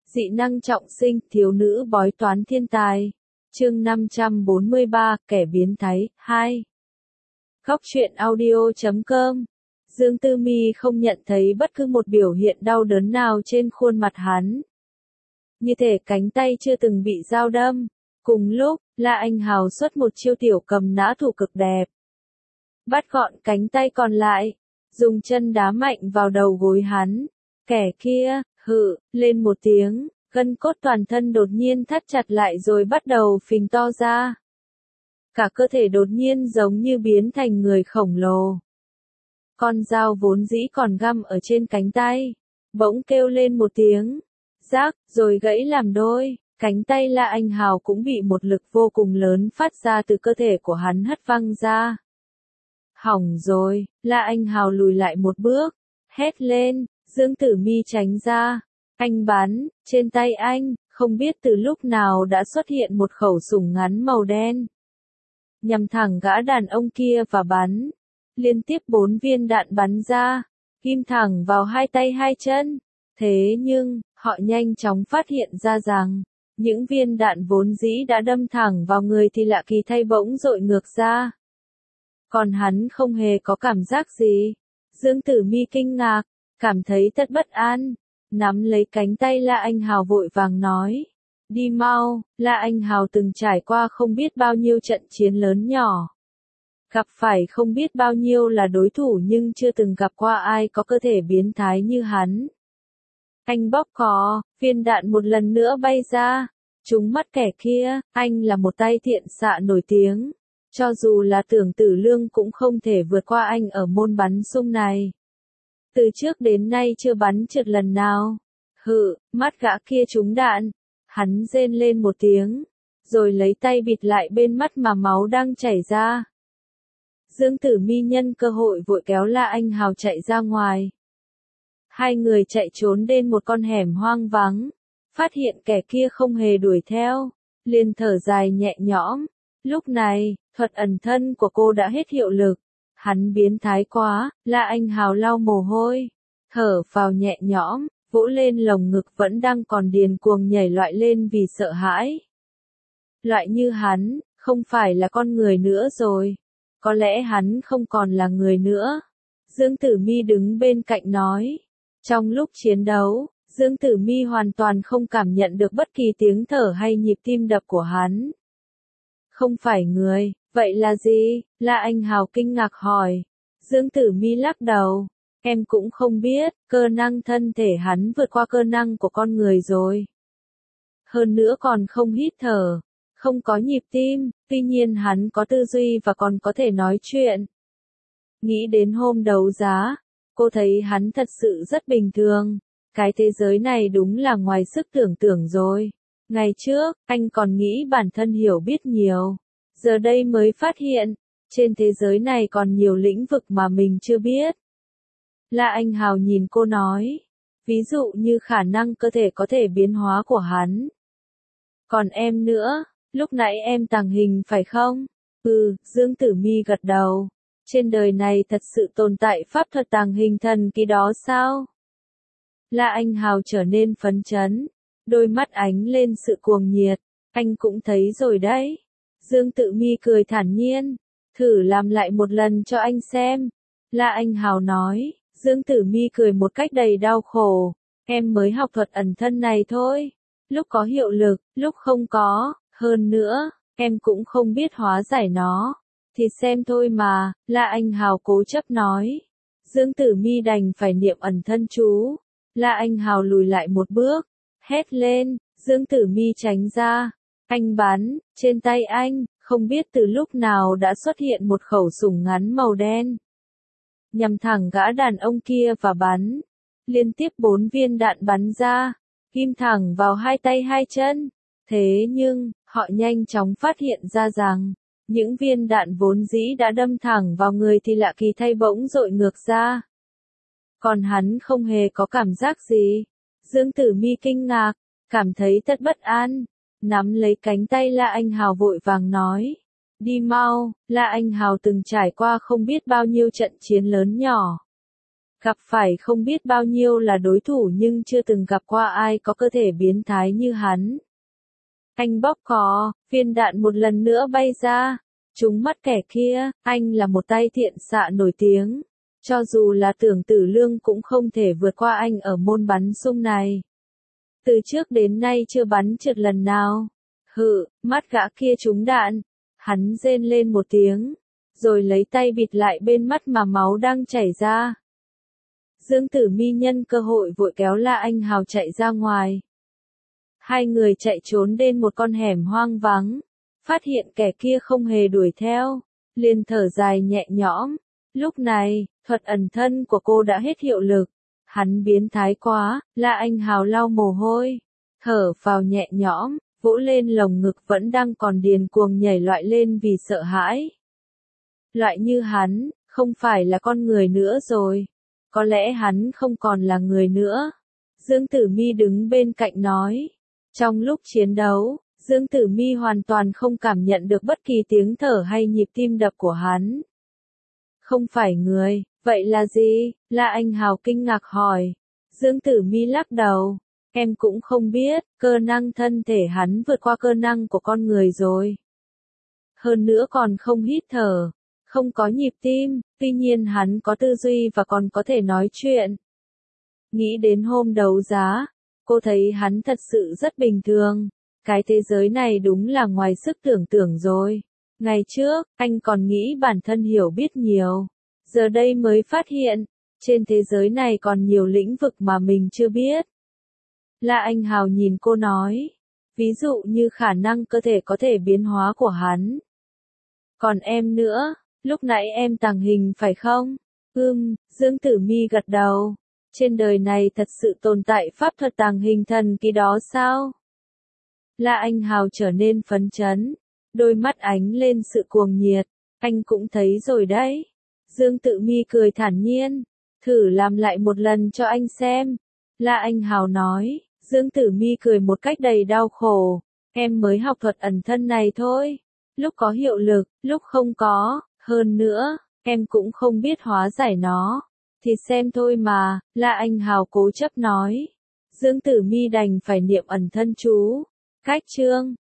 Dị năng trọng sinh, thiếu nữ bói toán thiên tài. Chương 543, kẻ biến thái, 2. Góc truyện audio.com. Dương Tư Mi không nhận thấy bất cứ một biểu hiện đau đớn nào trên khuôn mặt hắn. Như thể cánh tay chưa từng bị dao đâm. Cùng lúc, La Anh Hào xuất một chiêu tiểu cầm nã thủ cực đẹp. Bắt gọn cánh tay còn lại, dùng chân đá mạnh vào đầu gối hắn. Kẻ kia, hự, lên một tiếng, gân cốt toàn thân đột nhiên thắt chặt lại rồi bắt đầu phình to ra. Cả cơ thể đột nhiên giống như biến thành người khổng lồ. Con dao vốn dĩ còn găm ở trên cánh tay, bỗng kêu lên một tiếng, rác, rồi gãy làm đôi. Cánh tay La Anh Hào cũng bị một lực vô cùng lớn phát ra từ cơ thể của hắn hất văng ra. Hỏng rồi, La Anh Hào lùi lại một bước, hét lên, Dương Tử Mi tránh ra. Anh bắn, trên tay anh, không biết từ lúc nào đã xuất hiện một khẩu súng ngắn màu đen. Nhằm thẳng gã đàn ông kia và bắn. Liên tiếp 4 viên đạn bắn ra, ghim thẳng vào hai tay hai chân. Thế nhưng, họ nhanh chóng phát hiện ra rằng, những viên đạn vốn dĩ đã đâm thẳng vào người thì lạ kỳ thay bỗng dội ngược ra. Còn hắn không hề có cảm giác gì. Dương Tử Mi kinh ngạc, cảm thấy thật bất an, nắm lấy cánh tay La Anh Hào vội vàng nói. Đi mau, La Anh Hào từng trải qua không biết bao nhiêu trận chiến lớn nhỏ. Gặp phải không biết bao nhiêu là đối thủ nhưng chưa từng gặp qua ai có cơ thể biến thái như hắn. Anh bóp cò, viên đạn một lần nữa bay ra, trúng mắt kẻ kia, anh là một tay thiện xạ nổi tiếng. Cho dù là Tưởng Tử Lương cũng không thể vượt qua anh ở môn bắn sung này. Từ trước đến nay chưa bắn trượt lần nào. Hự, mắt gã kia trúng đạn. Hắn rên lên một tiếng, rồi lấy tay bịt lại bên mắt mà máu đang chảy ra. Dương Tử Mi nhân cơ hội vội kéo La Anh Hào chạy ra ngoài. Hai người chạy trốn đến một con hẻm hoang vắng, phát hiện kẻ kia không hề đuổi theo, liền thở dài nhẹ nhõm. Lúc này, thuật ẩn thân của cô đã hết hiệu lực. Hắn biến thái quá, La Anh Hào lau mồ hôi, thở phào nhẹ nhõm, vỗ lên lồng ngực vẫn đang còn điên cuồng nhảy loạn lên vì sợ hãi. Loại như hắn, không phải là con người nữa rồi. Có lẽ hắn không còn là người nữa. Dương Tử Mi đứng bên cạnh nói. Trong lúc chiến đấu, Dương Tử Mi hoàn toàn không cảm nhận được bất kỳ tiếng thở hay nhịp tim đập của hắn. Không phải người, vậy là gì? La Anh Hào kinh ngạc hỏi. Dương Tử Mi lắc đầu. Em cũng không biết, cơ năng thân thể hắn vượt qua cơ năng của con người rồi. Hơn nữa còn không hít thở, không có nhịp tim, tuy nhiên hắn có tư duy và còn có thể nói chuyện. Nghĩ đến hôm đấu giá, cô thấy hắn thật sự rất bình thường. Cái thế giới này đúng là ngoài sức tưởng tượng rồi. Ngày trước, anh còn nghĩ bản thân hiểu biết nhiều. Giờ đây mới phát hiện, trên thế giới này còn nhiều lĩnh vực mà mình chưa biết. La Anh Hào nhìn cô nói. Ví dụ như khả năng cơ thể có thể biến hóa của hắn. Còn em nữa, lúc nãy em tàng hình phải không? Dương Tử Mi gật đầu. Trên đời này thật sự tồn tại pháp thuật tàng hình thần kỳ đó sao? La Anh Hào trở nên phấn chấn, đôi mắt ánh lên sự cuồng nhiệt. Anh cũng thấy rồi đấy. Dương Tử Mi cười thản nhiên. Thử làm lại một lần cho anh xem. La Anh Hào nói. Dương Tử Mi cười một cách đầy đau khổ. Em mới học thuật ẩn thân này thôi. Lúc có hiệu lực, lúc không có. Hơn nữa, em cũng không biết hóa giải nó. Thì xem thôi mà, La Anh Hào cố chấp nói. Dương Tử Mi đành phải niệm ẩn thân chú. La Anh Hào lùi lại một bước, hét lên, Dương Tử Mi tránh ra. Anh bắn, trên tay anh, không biết từ lúc nào đã xuất hiện một khẩu súng ngắn màu đen. Nhằm thẳng gã đàn ông kia và bắn. Liên tiếp 4 viên đạn bắn ra, ghim thẳng vào hai tay hai chân. Thế nhưng, họ nhanh chóng phát hiện ra rằng, những viên đạn vốn dĩ đã đâm thẳng vào người thì lạ kỳ thay bỗng dội ngược ra. Còn hắn không hề có cảm giác gì. Dương Tử Mi kinh ngạc, cảm thấy thật bất an, nắm lấy cánh tay La Anh Hào vội vàng nói. Đi mau, La Anh Hào từng trải qua không biết bao nhiêu trận chiến lớn nhỏ. Gặp phải không biết bao nhiêu là đối thủ nhưng chưa từng gặp qua ai có cơ thể biến thái như hắn. Anh bóp cò, viên đạn một lần nữa bay ra, trúng mắt kẻ kia, anh là một tay thiện xạ nổi tiếng. Cho dù là Tưởng Tử Lương cũng không thể vượt qua anh ở môn bắn súng này. Từ trước đến nay chưa bắn trượt lần nào. Hự, mắt gã kia trúng đạn. Hắn rên lên một tiếng, rồi lấy tay bịt lại bên mắt mà máu đang chảy ra. Dương Tử Mi nhân cơ hội vội kéo La Anh Hào chạy ra ngoài. Hai người chạy trốn đến một con hẻm hoang vắng, phát hiện kẻ kia không hề đuổi theo, liền thở dài nhẹ nhõm. Lúc này, thuật ẩn thân của cô đã hết hiệu lực. Hắn biến thái quá, La Anh Hào lau mồ hôi, thở phào nhẹ nhõm, vỗ lên lồng ngực vẫn đang còn điên cuồng nhảy loạn lên vì sợ hãi. Loại như hắn, không phải là con người nữa rồi. Có lẽ hắn không còn là người nữa. Dương Tử Mi đứng bên cạnh nói. Trong lúc chiến đấu, Dương Tử Mi hoàn toàn không cảm nhận được bất kỳ tiếng thở hay nhịp tim đập của hắn. Không phải người, vậy là gì? La Anh Hào kinh ngạc hỏi. Dương Tử Mi lắc đầu. Em cũng không biết, cơ năng thân thể hắn vượt qua cơ năng của con người rồi. Hơn nữa còn không hít thở, không có nhịp tim, tuy nhiên hắn có tư duy và còn có thể nói chuyện. Nghĩ đến hôm đấu giá, cô thấy hắn thật sự rất bình thường. Cái thế giới này đúng là ngoài sức tưởng tượng rồi. Ngày trước, anh còn nghĩ bản thân hiểu biết nhiều. Giờ đây mới phát hiện, trên thế giới này còn nhiều lĩnh vực mà mình chưa biết. La Anh Hào nhìn cô nói. Ví dụ như khả năng cơ thể có thể biến hóa của hắn. Còn em nữa, lúc nãy em tàng hình phải không? Dương Tử Mi gật đầu. Trên đời này thật sự tồn tại pháp thuật tàng hình thần kỳ đó sao? La Anh Hào trở nên phấn chấn, đôi mắt ánh lên sự cuồng nhiệt. Anh cũng thấy rồi đấy. Dương Tử Mi cười thản nhiên. Thử làm lại một lần cho anh xem. La Anh Hào nói. Dương Tử Mi cười một cách đầy đau khổ. Em mới học thuật ẩn thân này thôi. Lúc có hiệu lực, lúc không có. Hơn nữa, em cũng không biết hóa giải nó. Thì xem thôi mà, La Anh Hào cố chấp nói. Dương Tử Mi đành phải niệm ẩn thân chú. Cách chương